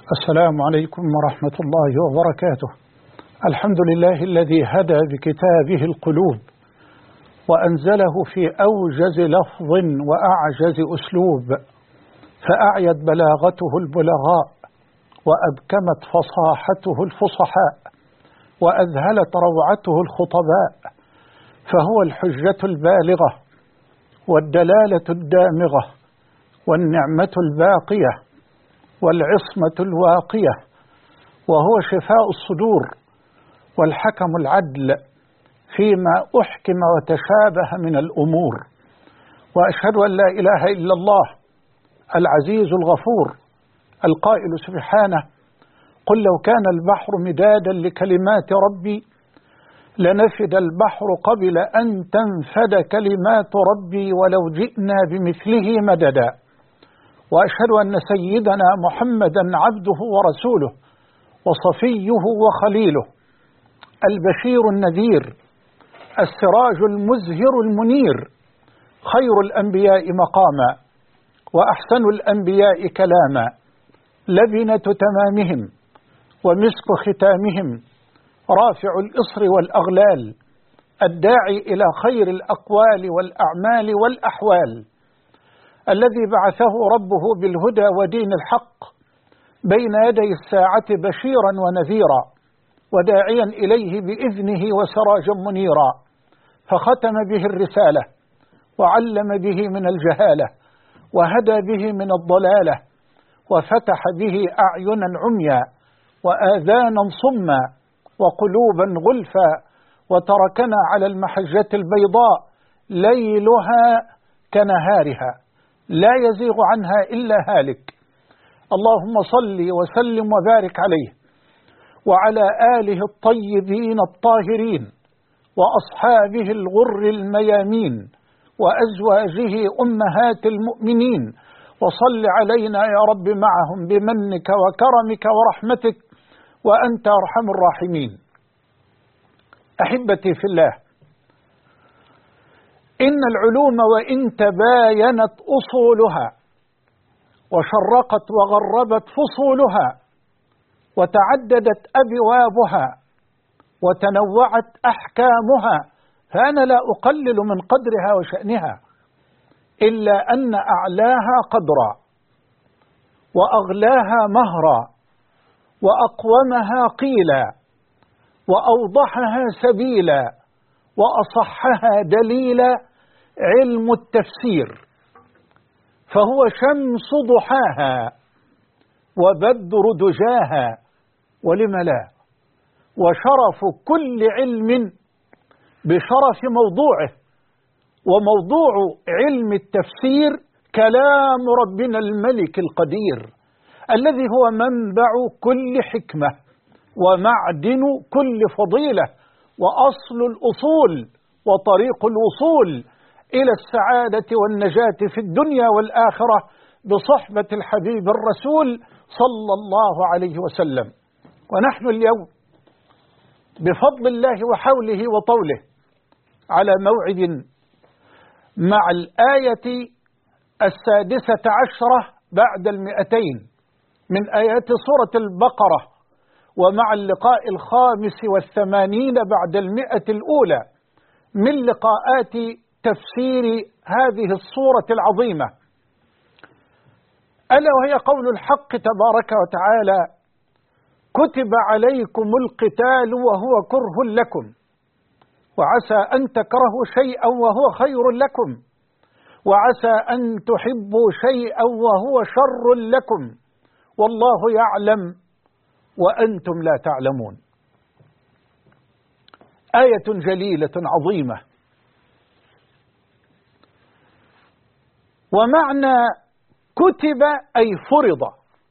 السلام عليكم ورحمة الله وبركاته. الحمد لله الذي هدى بكتابه القلوب وأنزله في أوجز لفظ وأعجز أسلوب، فأعيت بلاغته البلغاء وأبكمت فصاحته الفصحاء وأذهلت روعته الخطباء، فهو الحجة البالغة والدلالة الدامغة والنعمة الباقية والعصمة الواقية، وهو شفاء الصدور والحكم العدل فيما أحكم وتشابه من الأمور. وأشهد أن لا إله إلا الله العزيز الغفور القائل سبحانه: قل لو كان البحر مدادا لكلمات ربي لنفد البحر قبل أن تنفد كلمات ربي ولو جئنا بمثله مددا. وأشهد أن سيدنا محمدا عبده ورسوله وصفيه وخليله، البشير النذير السراج المزهر المنير، خير الأنبياء مقاما وأحسن الأنبياء كلاما، لبنة تمامهم ومسك ختامهم، رافع الإصر والأغلال، الداعي إلى خير الأقوال والأعمال والأحوال، الذي بعثه ربه بالهدى ودين الحق بين يدي الساعة بشيرا ونذيرا وداعيا إليه بإذنه وسراجا منيرا، فختم به الرسالة وعلم به من الجهالة وهدى به من الضلالة وفتح به أعينا عميا وآذانا صما وقلوبا غلفا، وتركنا على المحجة البيضاء ليلها كنهارها لا يزيغ عنها إلا هالك. اللهم صل وسلم وبارك عليه وعلى آله الطيبين الطاهرين وأصحابه الغر الميامين وأزواجه أمهات المؤمنين، وصل علينا يا رب معهم بمنك وكرمك ورحمتك وأنت أرحم الراحمين. أحبتي في الله، إن العلوم وإن تباينت أصولها وشرقت وغربت فصولها وتعددت أبوابها وتنوعت أحكامها، فأنا لا أقلل من قدرها وشأنها، إلا أن أعلاها قدرا وأغلاها مهرا وأقومها قيلا وأوضحها سبيلا وأصحها دليلا علم التفسير، فهو شمس ضحاها وبدر دجاها، ولم لا، وشرف كل علم بشرف موضوعه، وموضوع علم التفسير كلام ربنا الملك القدير الذي هو منبع كل حكمة ومعدن كل فضيلة وأصل الأصول وطريق الوصول إلى السعادة والنجاة في الدنيا والآخرة بصحبة الحبيب الرسول صلى الله عليه وسلم. ونحن اليوم بفضل الله وحوله وطوله على موعد مع الآية 16 بعد 200 من آيات سورة البقرة، ومع اللقاء 85 بعد 100 الأولى من لقاءات تفسير هذه الصورة العظيمة، ألا وهي قول الحق تبارك وتعالى: كتب عليكم القتال وهو كره لكم وعسى أن تكرهوا شيئا وهو خير لكم وعسى أن تحبوا شيئا وهو شر لكم والله يعلم وأنتم لا تعلمون. آية جليلة عظيمة. ومعنى كتب أي فرض،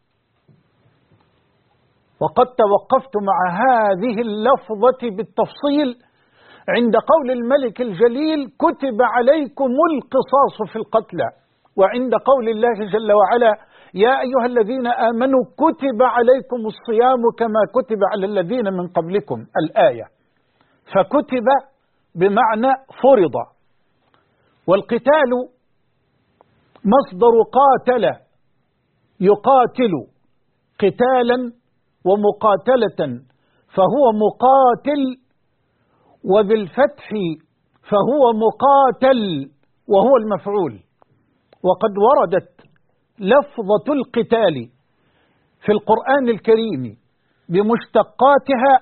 وقد توقفت مع هذه اللفظة بالتفصيل عند قول الملك الجليل: كتب عليكم القصاص في القتلى، وعند قول الله جل وعلا: يا أيها الذين آمنوا كتب عليكم الصيام كما كتب على الذين من قبلكم، الآية. فكتب بمعنى فرض. والقتال مصدر قاتل يقاتل، قتالا ومقاتلة فهو مقاتل، وبالفتح فهو مقاتل وهو المفعول. وقد وردت لفظة القتال في القرآن الكريم بمشتقاتها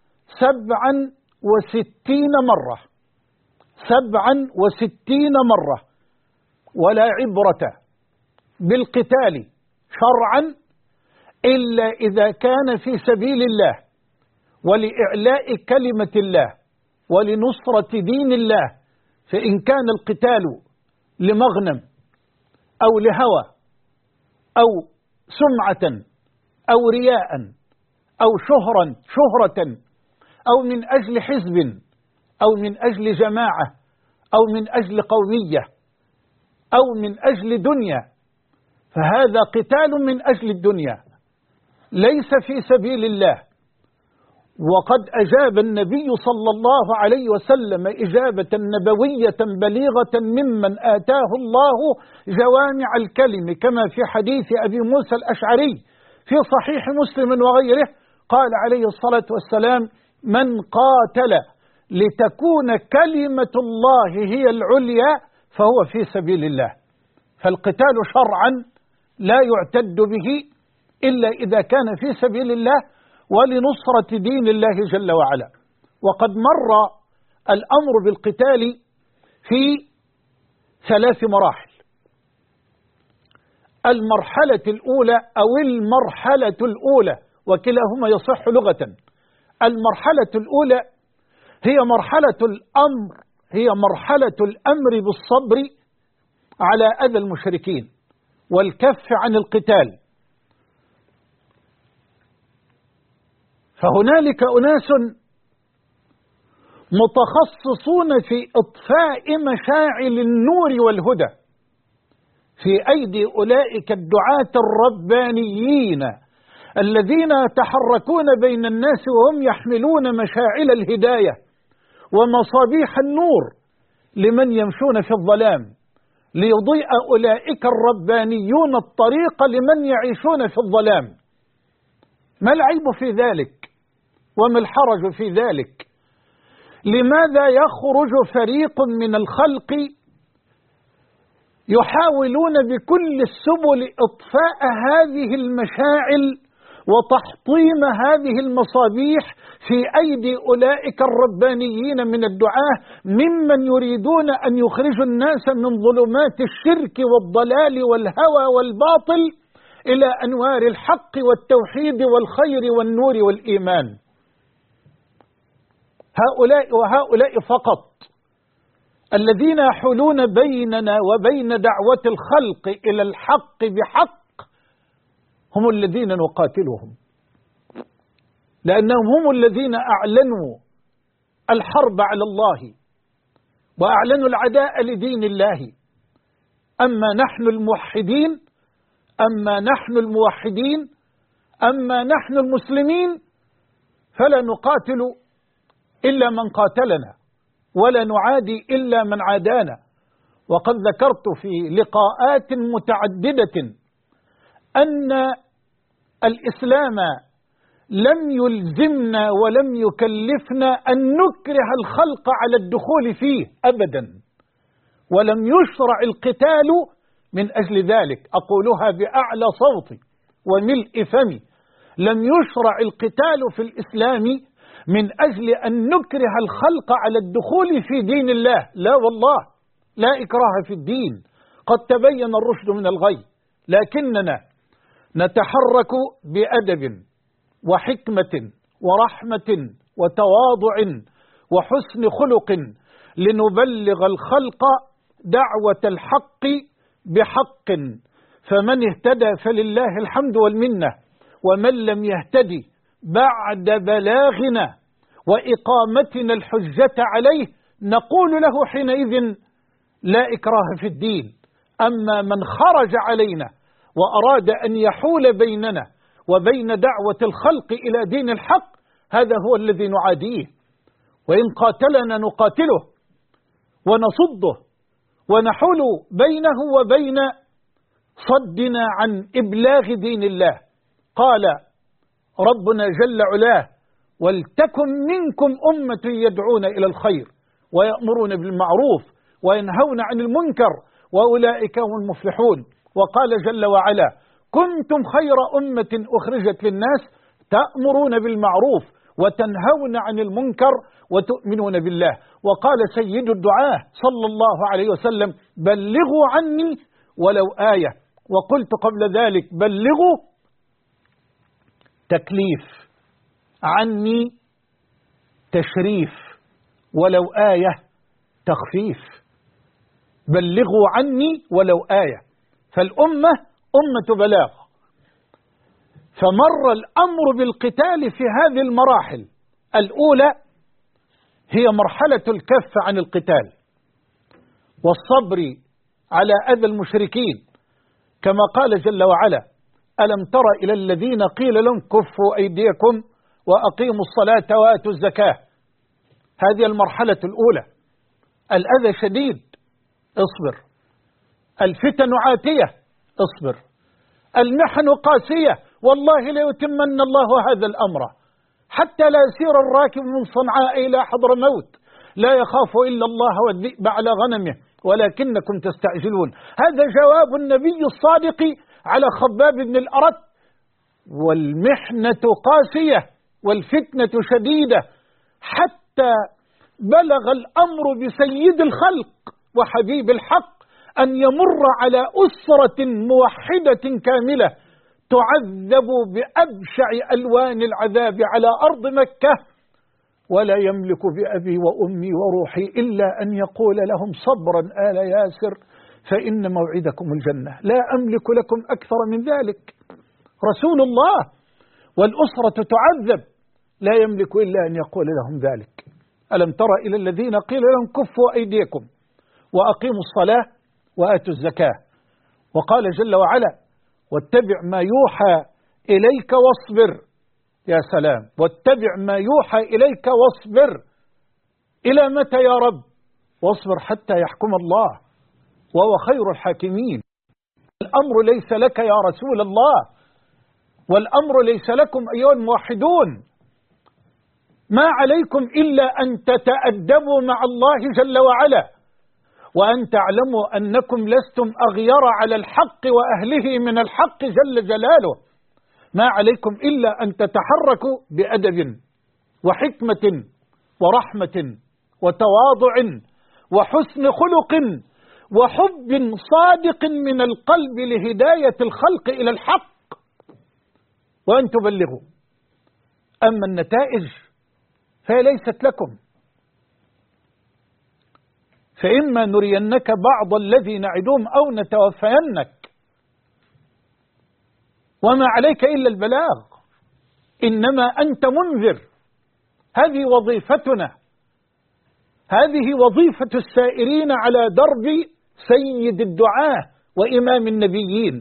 67 مرة، 67 مرة. ولا عبرة بالقتال شرعا إلا إذا كان في سبيل الله ولإعلاء كلمة الله ولنصرة دين الله. فإن كان القتال لمغنم أو لهوى أو سمعة أو رياء أو شهرة أو من أجل حزب أو من أجل جماعة أو من أجل قومية أو من أجل دنيا، فهذا قتال من أجل الدنيا ليس في سبيل الله. وقد أجاب النبي صلى الله عليه وسلم إجابة نبوية بليغة ممن آتاه الله جوامع الكلم، كما في حديث أبي موسى الأشعري في صحيح مسلم وغيره، قال عليه الصلاة والسلام: من قاتل لتكون كلمة الله هي العليا فهو في سبيل الله. فالقتال شرعا لا يعتد به إلا إذا كان في سبيل الله ولنصرة دين الله جل وعلا. وقد مر الأمر بالقتال في 3 مراحل. المرحلة الأولى أو المرحلة الأولى، وكلاهما يصح لغة. المرحلة الأولى هي مرحلة الأمر، هي مرحلة الأمر بالصبر على أذى المشركين والكف عن القتال. فهنالك أناس متخصصون في إطفاء مشاعل النور والهدى في أيدي أولئك الدعاة الربانيين الذين يتحركون بين الناس وهم يحملون مشاعل الهداية ومصابيح النور لمن يمشون في الظلام، ليضيء أولئك الربانيون الطريق لمن يعيشون في الظلام. ما العيب في ذلك وما الحرج في ذلك؟ لماذا يخرج فريق من الخلق يحاولون بكل السبل إطفاء هذه المشاعل وتحطيم هذه المصابيح في أيدي أولئك الربانيين من الدعاة ممن يريدون أن يخرجوا الناس من ظلمات الشرك والضلال والهوى والباطل إلى أنوار الحق والتوحيد والخير والنور والإيمان؟ هؤلاء فقط الذين يحولون بيننا وبين دعوة الخلق إلى الحق بحق هم الذين نقاتلهم، لأنهم هم الذين أعلنوا الحرب على الله وأعلنوا العداء لدين الله. أما نحن الموحدين، أما نحن الموحدين، أما نحن المسلمين فلا نقاتل إلا من قاتلنا ولا نعادي إلا من عادانا. وقد ذكرت في لقاءات متعددة أن الإسلام لم يلزمنا ولم يكلفنا أن نكره الخلق على الدخول فيه أبدا، ولم يشرع القتال من أجل ذلك. أقولها بأعلى صوتي وملء فمي: لم يشرع القتال في الإسلام من أجل أن نكره الخلق على الدخول في دين الله، لا والله، لا إكراه في الدين، قد تبين الرشد من الغي، لكننا نتحرك بأدب وحكمة ورحمة وتواضع وحسن خلق لنبلغ الخلق دعوة الحق بحق. فمن اهتدى فلله الحمد والمنة، ومن لم يهتدي بعد بلاغنا وإقامتنا الحجة عليه نقول له حينئذ لا إكراه في الدين. أما من خرج علينا وأراد أن يحول بيننا وبين دعوة الخلق إلى دين الحق، هذا هو الذي نعاديه، وإن قاتلنا نقاتله ونصده ونحول بينه وبين صدنا عن إبلاغ دين الله. قال ربنا جل علاه: ولتكن منكم أمة يدعون إلى الخير ويأمرون بالمعروف وينهون عن المنكر وأولئك هم المفلحون. وقال جل وعلا: كنتم خير أمة أخرجت للناس تأمرون بالمعروف وتنهون عن المنكر وتؤمنون بالله. وقال سيد الدعاة صلى الله عليه وسلم: بلغوا عني ولو آية. وقلت قبل ذلك: بلغوا تكليف، عني تشريف، ولو آية تخفيف. بلغوا عني ولو آية، فالأمة أمة بلاغ. فمر الأمر بالقتال في هذه المراحل. الأولى هي مرحلة الكف عن القتال والصبر على أذى المشركين، كما قال جل وعلا: ألم تر إلى الذين قيل لهم كفوا أيديكم وأقيموا الصلاة وآتوا الزكاة. هذه المرحلة الأولى. الأذى شديد، اصبر. الفتن عاتية، اصبر. المحن قاسية، والله ليتمن الله هذا الأمر حتى لا يسير الراكب من صنعاء إلى حضرموت لا يخاف إلا الله والذئب على غنمه ولكنكم تستعجلون. هذا جواب النبي الصادق على خباب بن الأرت. والمحنة قاسية والفتنة شديدة، حتى بلغ الأمر بسيد الخلق وحبيب الحق أن يمر على أسرة موحدة كاملة تعذب بأبشع ألوان العذاب على أرض مكة، ولا يملك بأبي وأمي وروحي إلا أن يقول لهم: صبرا آل ياسر فإن موعدكم الجنة، لا أملك لكم أكثر من ذلك. رسول الله والأسرة تعذب، لا يملك إلا أن يقول لهم ذلك. ألم تر إلى الذين قيل لهم كفوا أيديكم وأقيموا الصلاة وآتوا الزكاة. وقال جل وعلا: واتبع ما يوحى إليك واصبر. يا سلام، واتبع ما يوحى إليك واصبر. إلى متى يا رب؟ واصبر حتى يحكم الله وهو خير الحاكمين. الأمر ليس لك يا رسول الله، والأمر ليس لكم أيها الموحدون. ما عليكم إلا أن تتأدبوا مع الله جل وعلا، وأن تعلموا أنكم لستم أغير على الحق وأهله من الحق جل جلاله. ما عليكم إلا أن تتحركوا بأدب وحكمة ورحمة وتواضع وحسن خلق وحب صادق من القلب لهداية الخلق إلى الحق، وأن تبلغوا. أما النتائج فهي ليست لكم، فإما نرينك بعض الذي نعدهم أو نتوفينك، وما عليك إلا البلاغ، إنما أنت منذر. هذه وظيفتنا، هذه وظيفة السائرين على درب سيد الدعاة وإمام النبيين.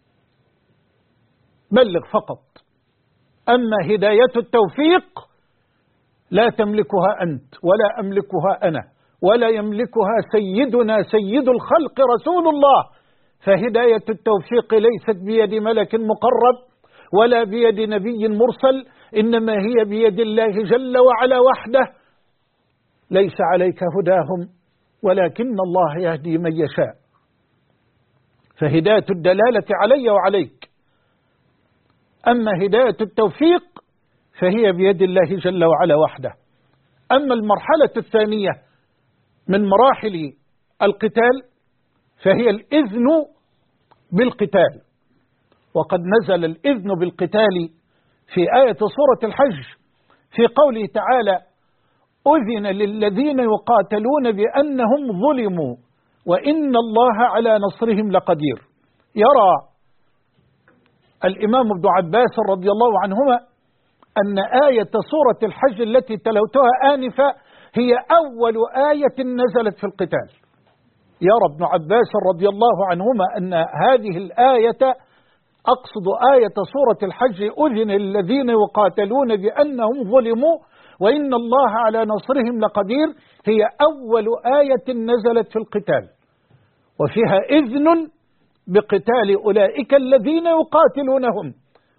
بلغ فقط. أما هداية التوفيق لا تملكها أنت ولا أملكها أنا ولا يملكها سيدنا سيد الخلق رسول الله. فهداية التوفيق ليست بيد ملك مقرب ولا بيد نبي مرسل، إنما هي بيد الله جل وعلا وحده. ليس عليك هداهم ولكن الله يهدي من يشاء. فهداية الدلالة علي وعليك. أما هداية التوفيق فهي بيد الله جل وعلا وحده. أما المرحلة الثانية من مراحل القتال فهي الإذن بالقتال. وقد نزل الإذن بالقتال في آية سورة الحج في قوله تعالى: أذن للذين يقاتلون بأنهم ظلموا وإن الله على نصرهم لقدير. يرى الإمام ابن عباس رضي الله عنهما أن آية سورة الحج التي تلوتها آنفا هي أول آية نزلت في القتال. يرى ابن عباس رضي الله عنهما أن هذه الآية، أقصد آية سورة الحج: أذن الذين يقاتلون بأنهم ظلموا وإن الله على نصرهم لقدير، هي أول آية نزلت في القتال، وفيها إذن بقتال أولئك الذين يقاتلونهم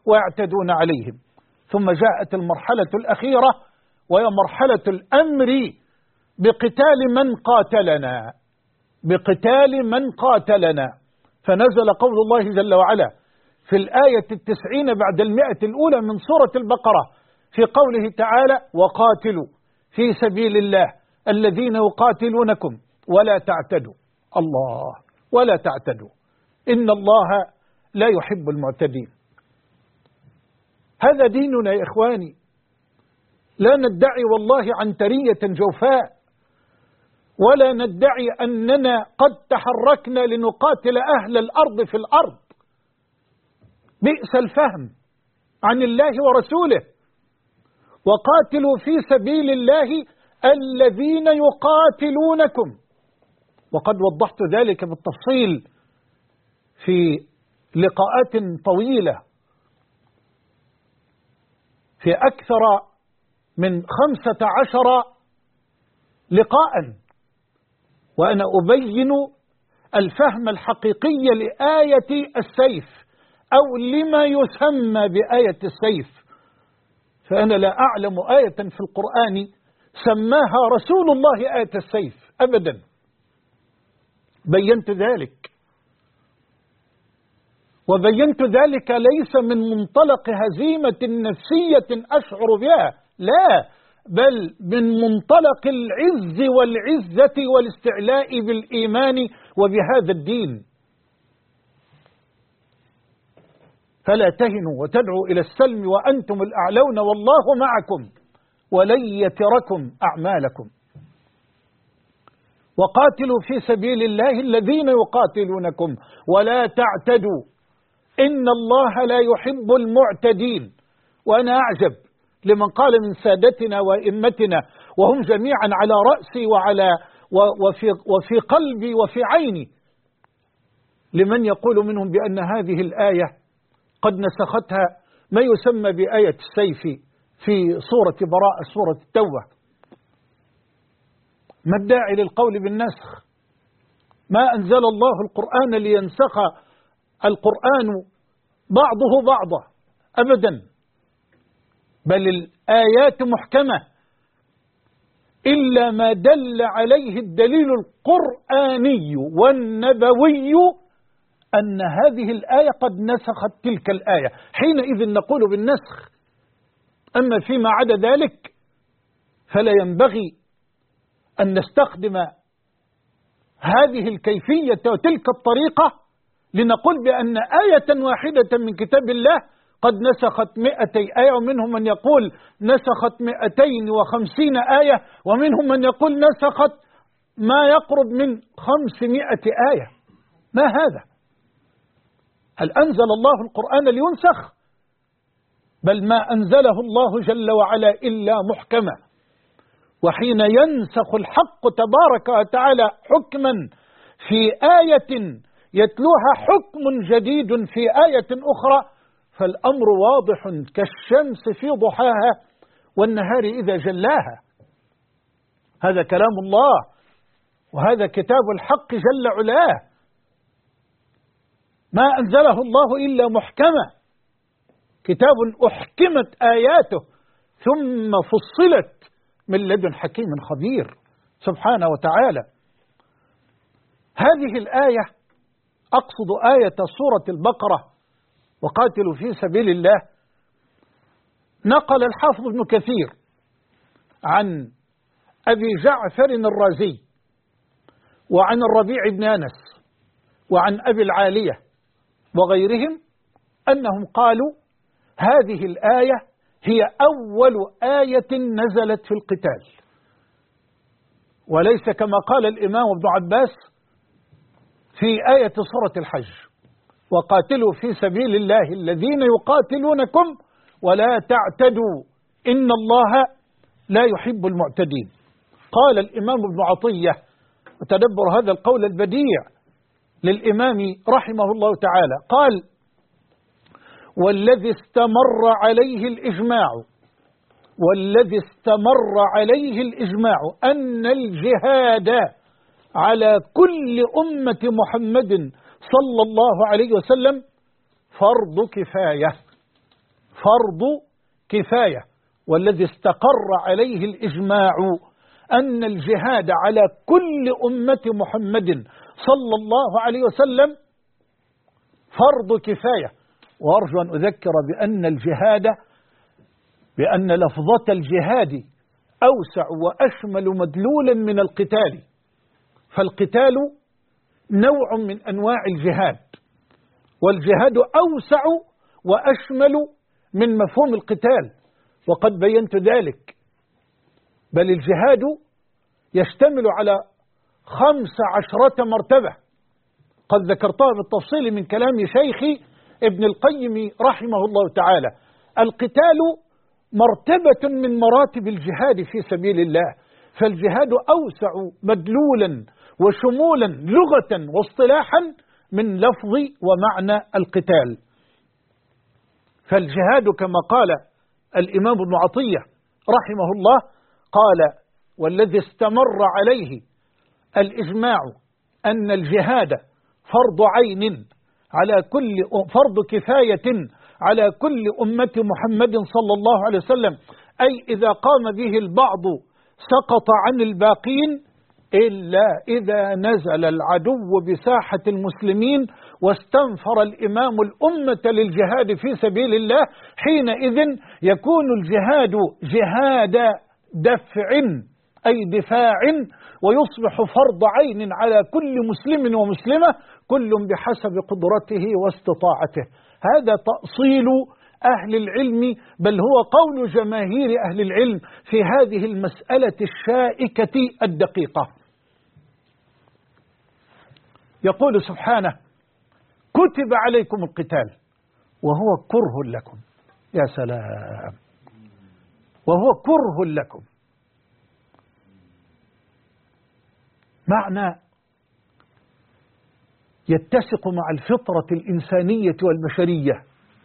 ويعتدون عليهم. ثم جاءت المرحلة الأخيرة وهي مرحلة الأمر بقتال من قاتلنا، بقتال من قاتلنا. فنزل قول الله جل وعلا في الآية 90 بعد 100 الأولى من سورة البقرة في قوله تعالى: وقاتلوا في سبيل الله الذين يقاتلونكم ولا تعتدوا. الله، ولا تعتدوا، إن الله لا يحب المعتدين. هذا ديننا يا إخواني، لا ندعي والله عنترية جوفاء، ولا ندعي أننا قد تحركنا لنقاتل أهل الأرض في الأرض. بئس الفهم عن الله ورسوله. وقاتلوا في سبيل الله الذين يقاتلونكم، وقد وضحت ذلك بالتفصيل في لقاءات طويلة في أكثر من 15 لقاء، وأنا أبين الفهم الحقيقي لآية السيف أو لما يسمى بآية السيف. فأنا لا أعلم آية في القرآن سماها رسول الله آية السيف أبدا. بينت ذلك، وبينت ذلك ليس من منطلق هزيمة نفسية أشعر بها، لا، بل من منطلق العز والعزة والاستعلاء بالإيمان وبهذا الدين. فلا تهنوا وتدعوا إلى السلم وأنتم الأعلون والله معكم ولن يتركم أعمالكم. وقاتلوا في سبيل الله الذين يقاتلونكم ولا تعتدوا إن الله لا يحب المعتدين. وأنا أعجب لمن قال من سادتنا وإمتنا وهم جميعا على رأسي وفي قلبي وفي عيني، لمن يقول منهم بأن هذه الآية قد نسختها ما يسمى بآية السيف في سورة براءة، سورة التوبة. ما الداعي للقول بالنسخ؟ ما أنزل الله القرآن لينسخ القرآن بعضه بعضا أبدا، بل الآيات محكمة إلا ما دل عليه الدليل القرآني والنبوي أن هذه الآية قد نسخت تلك الآية، حينئذ نقول بالنسخ. أما فيما عدا ذلك فلا ينبغي أن نستخدم هذه الكيفية وتلك الطريقة لنقول بأن آية واحدة من كتاب الله قد نسخت 200 آية، ومنهم من يقول نسخت 250 آية، ومنهم من يقول نسخت ما يقرب من 500 آية. ما هذا؟ هل أنزل الله القرآن لينسخ؟ بل ما أنزله الله جل وعلا إلا محكمة. وحين ينسخ الحق تبارك وتعالى حكما في آية يتلوها حكم جديد في آية أخرى فالأمر واضح كالشمس في ضحاها والنهار إذا جلاها. هذا كلام الله، وهذا كتاب الحق جل علاه، ما أنزله الله إلا محكمة، كتاب أحكمت آياته ثم فصلت من لدن حكيم خبير سبحانه وتعالى. هذه الآية، أقصد آية سورة البقرة وقاتلوا في سبيل الله، نقل الحافظ ابن كثير عن أبي جعفر الرازي وعن الربيع بن أنس وعن أبي العالية وغيرهم أنهم قالوا هذه الآية هي أول آية نزلت في القتال، وليس كما قال الإمام ابن عباس في آية سورة الحج: وقاتلوا في سبيل الله الذين يقاتلونكم ولا تعتدوا إن الله لا يحب المعتدين. قال الإمام ابن عطية، وتدبر هذا القول البديع للإمام رحمه الله تعالى، قال: والذي استمر عليه الإجماع أن الجهاد على كل أمة محمد صلى الله عليه وسلم فرض كفاية. فرض كفاية، والذي استقر عليه الإجماع أن الجهاد على كل أمة محمد صلى الله عليه وسلم فرض كفاية. وأرجو أن أذكر بأن لفظة الجهاد أوسع وأشمل مدلولا من القتال، فالقتال نوع من أنواع الجهاد، والجهاد أوسع وأشمل من مفهوم القتال، وقد بينت ذلك. بل الجهاد يشتمل على 15 مرتبة قد ذكرتها بالتفصيل من كلام شيخي ابن القيم رحمه الله تعالى. القتال مرتبة من مراتب الجهاد في سبيل الله، فالجهاد أوسع مدلولا وشمولا لغة واصطلاحا من لفظ ومعنى القتال. فالجهاد كما قال الإمام ابن عطية رحمه الله قال: والذي استمر عليه الإجماع أن الجهاد فرض عين على كل فرض كفاية على كل أمة محمد صلى الله عليه وسلم، أي إذا قام به البعض سقط عن الباقين، إلا إذا نزل العدو بساحة المسلمين واستنفر الإمام الأمة للجهاد في سبيل الله، حينئذ يكون الجهاد جهاد دفع أي دفاع، ويصبح فرض عين على كل مسلم ومسلمة، كل بحسب قدرته واستطاعته. هذا تأصيل أهل العلم، بل هو قول جماهير أهل العلم في هذه المسألة الشائكة الدقيقة. يقول سبحانه: كتب عليكم القتال وهو كره لكم. يا سلام، وهو كره لكم، معنى يتسق مع الفطرة الإنسانية والبشرية.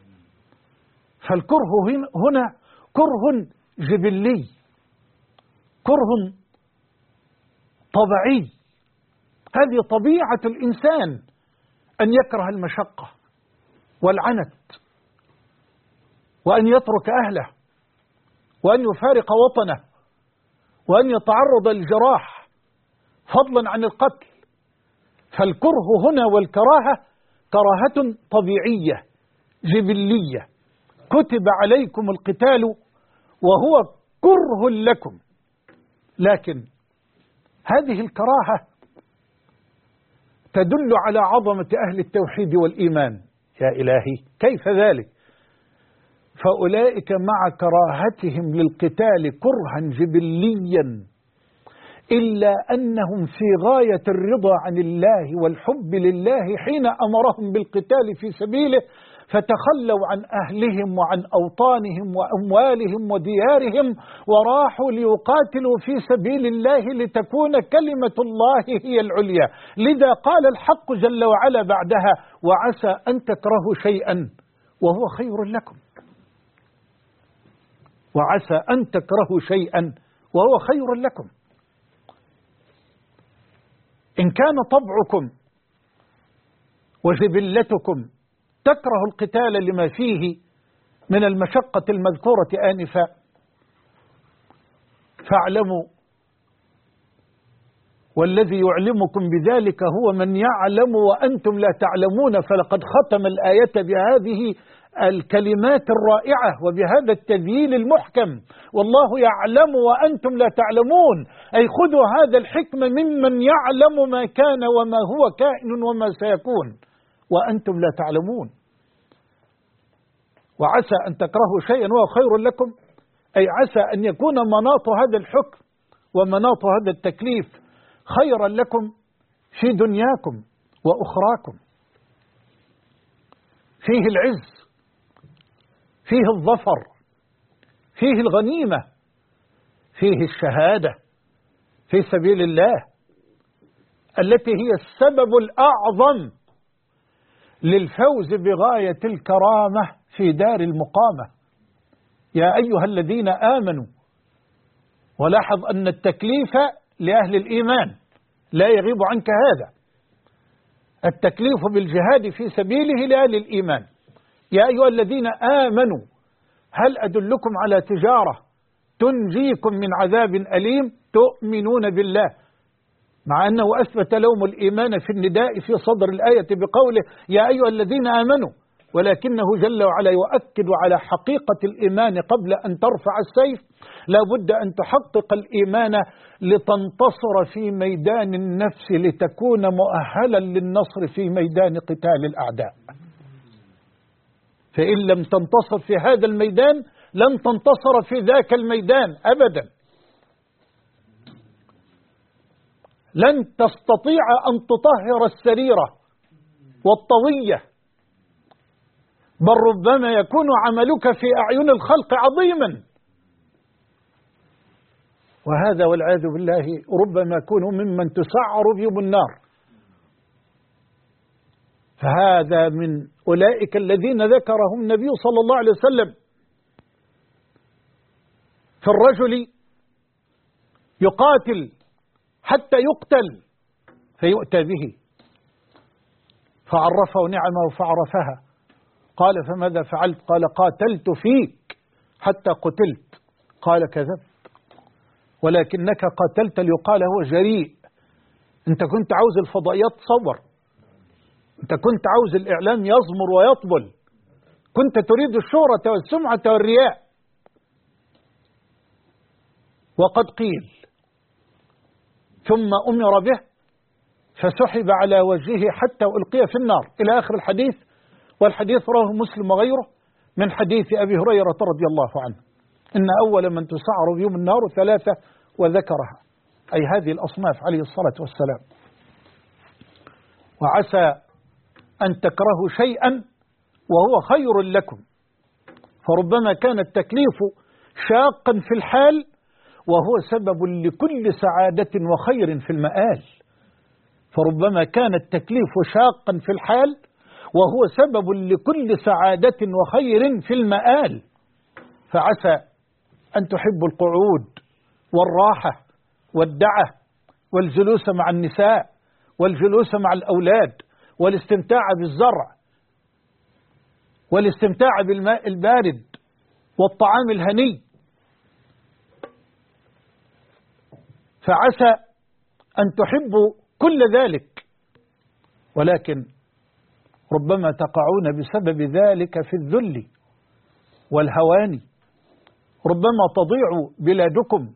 فالكره هنا كره جبلي، كره طبيعي. هذه طبيعة الإنسان أن يكره المشقة والعنت، وأن يترك أهله، وأن يفارق وطنه، وأن يتعرض للجراح فضلا عن القتل. فالكره هنا والكراهة كراهة طبيعية جبلية. كتب عليكم القتال وهو كره لكم، لكن هذه الكراهة تدل على عظمة أهل التوحيد والإيمان. يا إلهي، كيف ذلك؟ فأولئك مع كراهتهم للقتال كرها جبليا، إلا أنهم في غاية الرضا عن الله والحب لله حين أمرهم بالقتال في سبيله، فتخلوا عن أهلهم وعن أوطانهم وأموالهم وديارهم، وراحوا ليقاتلوا في سبيل الله لتكون كلمة الله هي العليا. لذا قال الحق جل وعلا بعدها: وعسى أن تكرهوا شيئا وهو خير لكم. وعسى أن تكرهوا شيئا وهو خير لكم. إن كان طبعكم وجبلتكم تكره القتال لما فيه من المشقة المذكورة آنفا، فاعلموا، والذي يعلمكم بذلك هو من يعلم وأنتم لا تعلمون. فلقد ختم الآية بهذه الكلمات الرائعة وبهذا التذييل المحكم: والله يعلم وأنتم لا تعلمون، أي خذوا هذا الحكم ممن يعلم ما كان وما هو كائن وما سيكون وأنتم لا تعلمون. وعسى أن تكرهوا شيئا وهو خير لكم، أي عسى أن يكون مناط هذا الحكم ومناط هذا التكليف خيرا لكم في دنياكم وأخراكم. فيه العز، فيه الظفر، فيه الغنيمة، فيه الشهادة في سبيل الله التي هي السبب الأعظم للفوز بغاية الكرامة في دار المقامة. يا أيها الذين آمنوا، ولاحظ أن التكليف لأهل الإيمان لا يغيب عنك هذا، التكليف بالجهاد في سبيله لأهل الإيمان. يا أيها الذين آمنوا هل أدلكم على تجارة تنجيكم من عذاب أليم؟ تؤمنون بالله، مع أنه أثبت لهم الإيمان في النداء في صدر الآية بقوله يا أيها الذين آمنوا، ولكنه جل وعلا يؤكد على حقيقة الإيمان قبل أن ترفع السيف. لا بد أن تحقق الإيمان لتنتصر في ميدان النفس، لتكون مؤهلا للنصر في ميدان قتال الأعداء. فإن لم تنتصر في هذا الميدان لن تنتصر في ذاك الميدان أبدا. لن تستطيع أن تطهر السريرة والطوية، بل ربما يكون عملك في أعين الخلق عظيما، وهذا والعياذ بالله ربما يكون ممن تسعر بهم النار. فهذا من أولئك الذين ذكرهم النبي صلى الله عليه وسلم في الرجل يقاتل حتى يقتل فيؤتى به، فعرفه نعمه فعرفها، قال فماذا فعلت؟ قال قاتلت فيك حتى قتلت. قال كذبت، ولكنك قاتلت ليقال هو جريء. انت كنت عاوز الفضائيات تصور، انت كنت عاوز الإعلام يزمر ويطبل، كنت تريد الشهرة والسمعة والرياء. وقد قيل ثم أمر به فسحب على وجهه حتى ألقي في النار إلى آخر الحديث. والحديث رواه مسلم وغيره من حديث أبي هريرة رضي الله عنه إن أول من تسعر بهم النار ثلاثة وذكرها، أي هذه الأصناف عليه الصلاة والسلام. وعسى أن تكرهوا شيئا وهو خير لكم، فربما كان التكليف شاقا في الحال وهو سبب لكل سعادة وخير في المآل. فربما كان التكليف شاقا في الحال وهو سبب لكل سعادة وخير في المآل. فعسى أن تحبوا القعود والراحة والدعة والجلوس مع النساء والجلوس مع الأولاد والاستمتاع بالزرع والاستمتاع بالماء البارد والطعام الهني. فعسى أن تحبوا كل ذلك، ولكن ربما تقعون بسبب ذلك في الذل والهوان. ربما تضيع بلادكم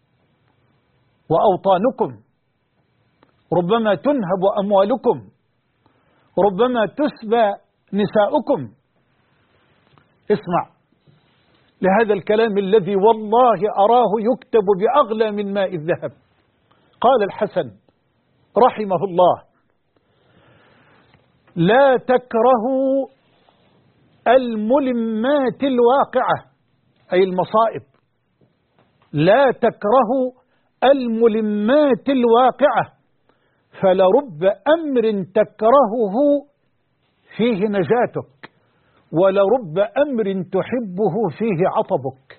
وأوطانكم، ربما تنهب أموالكم، ربما تسبى نساؤكم. اسمع لهذا الكلام الذي والله أراه يكتب بأغلى من ماء الذهب. قال الحسن رحمه الله لا تكرهوا الملمات الواقعة، أي المصائب. لا تكرهوا الملمات الواقعة، فلرب أمر تكرهه فيه نجاتك، ولرب أمر تحبه فيه عطبك.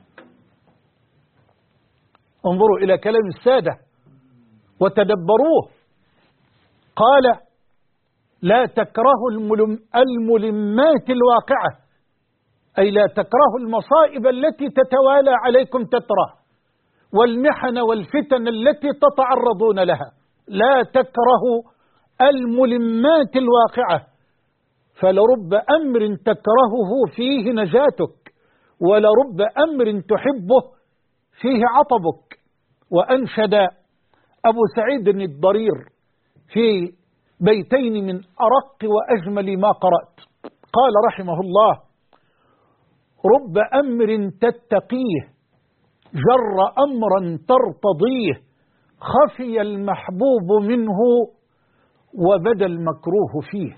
انظروا إلى كلام السادة وتدبروه. قال لا تكرهوا الملمات الواقعة، أي لا تكرهوا المصائب التي تتوالى عليكم تترى، والمحن والفتن التي تتعرضون لها. لا تكرهوا الملمات الواقعة، فلرب أمر تكرهه فيه نجاتك، ولرب أمر تحبه فيه عطبك. وأنشد أبو سعيد الضرير في بيتين من أرق وأجمل ما قرأت. قال رحمه الله رب أمر تتقيه جر أمرا ترتضيه، خفي المحبوب منه وبدا المكروه فيه.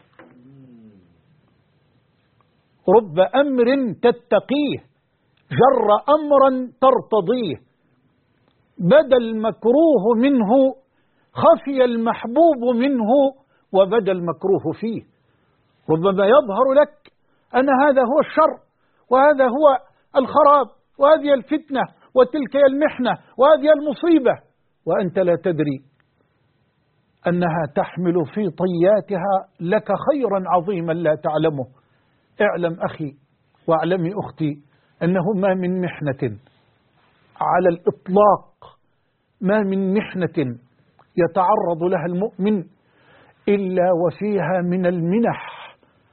رب أمر تتقيه جر أمرا ترتضيه، بدا المكروه منه، خفي المحبوب منه وبدا المكروه فيه. ربما يظهر لك أن هذا هو الشر، وهذا هو الخراب، وهذه الفتنة، وتلك المحنة، وهذه المصيبة، وأنت لا تدري أنها تحمل في طياتها لك خيرا عظيما لا تعلمه. اعلم أخي واعلمي أختي أنه ما من محنة على الإطلاق، ما من محنة يتعرض لها المؤمن إلا وفيها من المنح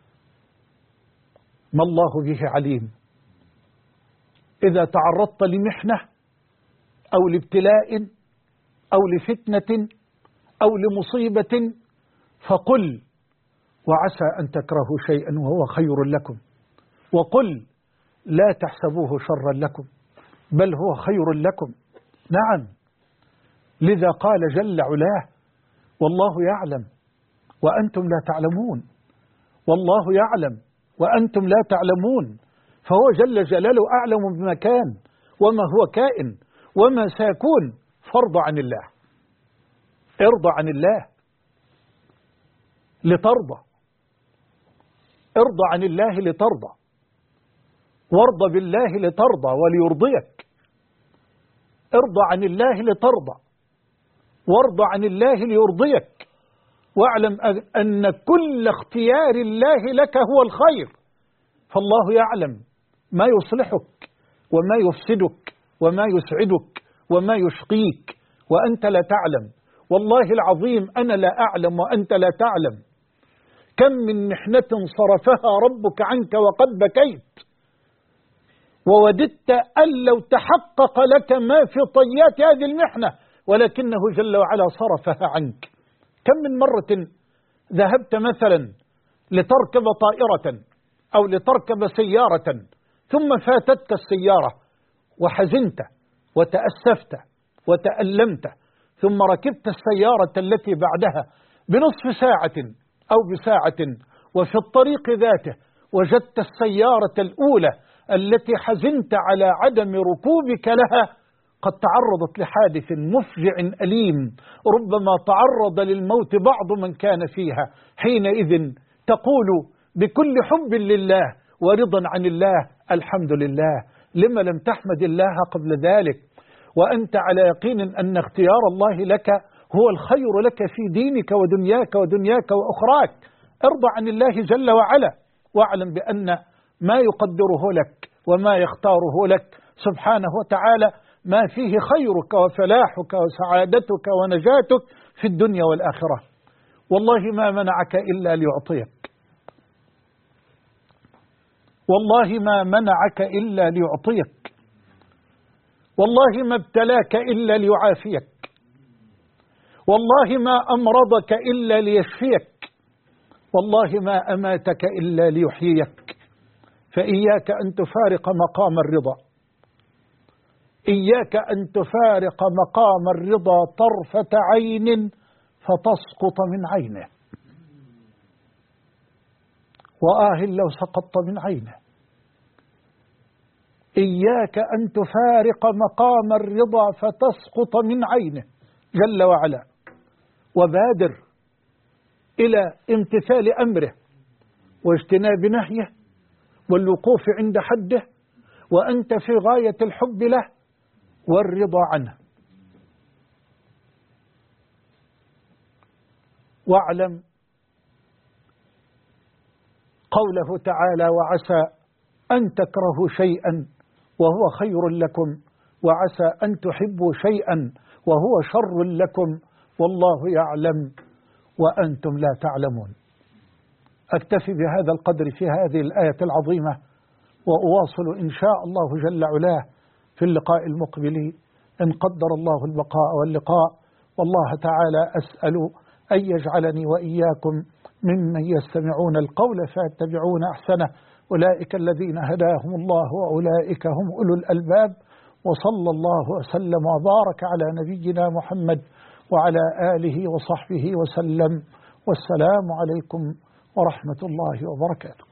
ما الله به عليم. إذا تعرضت لمحنة أو لابتلاء أو لفتنة أو لمصيبة فقل وعسى أن تكرهوا شيئا وهو خير لكم، وقل لا تحسبوه شرا لكم بل هو خير لكم. نعم، لذا قال جل علاه والله يعلم وأنتم لا تعلمون، والله يعلم وأنتم لا تعلمون، فهو جل جلاله أعلم بما كان وما هو كائن وما سيكون. فارض عن الله، ارضى عن الله لترضى، ارضى عن الله لترضى، وارضى بالله لترضى وليرضيك. ارضى عن الله لترضى، وارضى عن الله ليرضيك، واعلم أن كل اختيار الله لك هو الخير، فالله يعلم ما يصلحك وما يفسدك وما يسعدك وما يشقيك وأنت لا تعلم. والله العظيم أنا لا أعلم وأنت لا تعلم كم من محنة صرفها ربك عنك وقد بكيت ووددت أن لو تحقق لك ما في طيات هذه المحنة، ولكنه جل وعلا صرفها عنك. كم من مرة ذهبت مثلا لتركب طائرة أو لتركب سيارة ثم فاتتك السيارة وحزنت وتأسفت وتألمت، ثم ركبت السيارة التي بعدها بنصف ساعة أو بساعة، وفي الطريق ذاته وجدت السيارة الأولى التي حزنت على عدم ركوبك لها قد تعرضت لحادث مفجع أليم، ربما تعرض للموت بعض من كان فيها. حينئذ تقول بكل حب لله ورضا عن الله الحمد لله، لما لم تحمد الله قبل ذلك وأنت على يقين أن اختيار الله لك هو الخير لك في دينك ودنياك وأخراك. ارضى عن الله جل وعلا، واعلم بأن ما يقدره لك وما يختاره لك سبحانه وتعالى ما فيه خيرك وفلاحك وسعادتك ونجاتك في الدنيا والآخرة. والله ما منعك إلا ليعطيك، والله ما منعك إلا ليعطيك، والله ما ابتلاك إلا ليعافيك، والله ما أمرضك إلا ليشفيك، والله ما أماتك إلا ليحييك. فإياك أن تفارق مقام الرضا، إياك أن تفارق مقام الرضا طرفة عين فتسقط من عينه، وآه لو سقطت من عينه. إياك أن تفارق مقام الرضا فتسقط من عينه جل وعلا، وبادر إلى امتثال أمره واجتناب نهيه والوقوف عند حده وأنت في غاية الحب له والرضا عنه. واعلم قوله تعالى وعسى أن تكرهوا شيئا وهو خير لكم وعسى أن تحبوا شيئا وهو شر لكم والله يعلم وأنتم لا تعلمون. أكتفي بهذا القدر في هذه الآية العظيمة، وأواصل إن شاء الله جل علاه في اللقاء المقبل إن قدر الله البقاء واللقاء. والله تعالى أسأل أن يجعلني وإياكم ممن يستمعون القول فيتبعون أحسنه، أولئك الذين هداهم الله وأولئك هم أولو الألباب. وصلى الله وسلم وبارك على نبينا محمد وعلى آله وصحبه وسلم، والسلام عليكم ورحمة الله وبركاته.